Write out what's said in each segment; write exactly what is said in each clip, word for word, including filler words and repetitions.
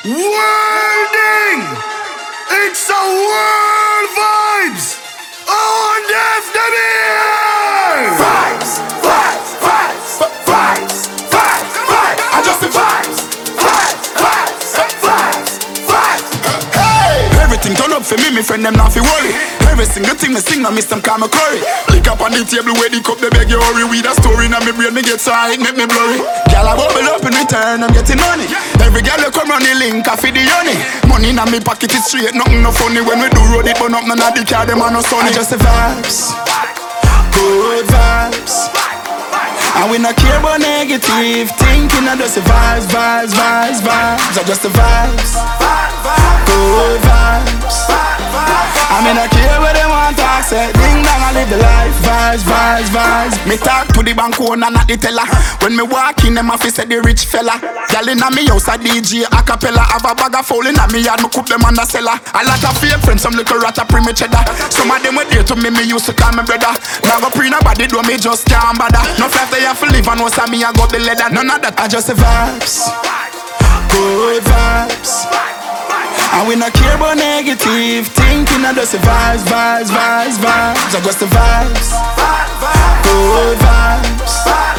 Worlding! It's a world vibes! On Def Demir! Vibes, vibes, vibes, vibes, vibes, vibes. I just the vibes, vibes, vibes, vibes, vibes. Hey! Everything turn up for me, my friend them not fi worry. Every single thing me sing, I miss them call me curry. Lick up on the table where the cup they beg you hurry. With a story in my brain, me get so high, it make me blurry. Girl I bubble up in return, I'm getting money. Every girl you come round the link, I feed the honey. Money in me pocket is straight, nothing no funny. When we do road it, but up none of the car, them are no sunny. I just the vibes, good vibes. And we not care about negative thinking. I just the vibes, vibes, vibes, vibes. I just the vibes, good vibes. I mean I care what they want to say. Ding dong, I live the life. Vibes, vibes, vibes. Me talk to the bank owner, not the teller. When me walk in, them office say the rich fella. Girl inna me house a D J a cappella. Have a bag of foul inna me yard, me cook them on the cellar. A lot of fake friends, some little rat a pre me cheddar. Some of them were there to me, me used to call me brother. Now go pre nobody do me just can't bother. No flight they have to live and was a me I got the leather. None of that, I just the vibes, good vibes. And we not care about negative thinking. I just the vibes, vibes, vibes, vibes. I just the vibes, good vibes.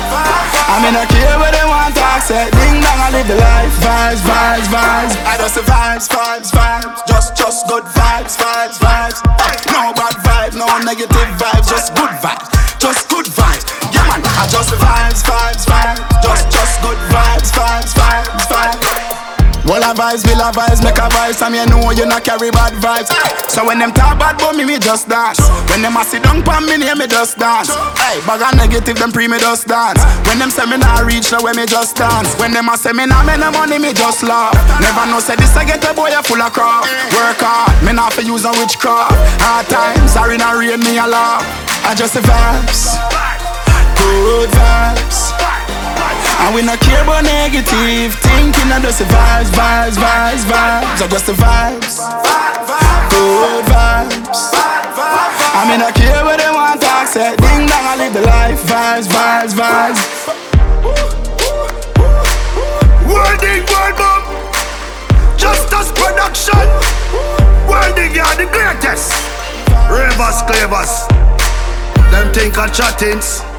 I mean I care what they want to say. Ding dong, I live the life. Vibes, vibes, vibes. I just the vibes, vibes, vibes. Just, just good vibes, vibes, vibes. Hey, no bad vibes, no negative vibes. Just good vibes, just good vibes. Yeah man, I just the vibes, vibes, vibes. Just, just good vibes, vibes, vibes, vibes. All a vibes, bill a vibes, make a vibes. And you know you not carry bad vibes. So when them talk bad about me, me just dance. When them a sit down pan me near me just dance. Hey, bag a negative, them pre me just dance. When them say me not reach the way me just dance. When them a say me not make no money, me just laugh. Never know say this I get a boy a full of crap. Work hard, me not for use a witchcraft. Hard times, sorry not rain me a laugh. I just the vibes, good vibes. And we not care about negative thinking. I just the vibes, vibes, vibes, vibes. I just the vibes, good vibes. I mean I care what they want to say. Ding dong, I live the life. Vibes, vibes, vibes. Worlding, world boom! Justice production! Worlding, you're the greatest! Ravers, clavers. Them think of chattings.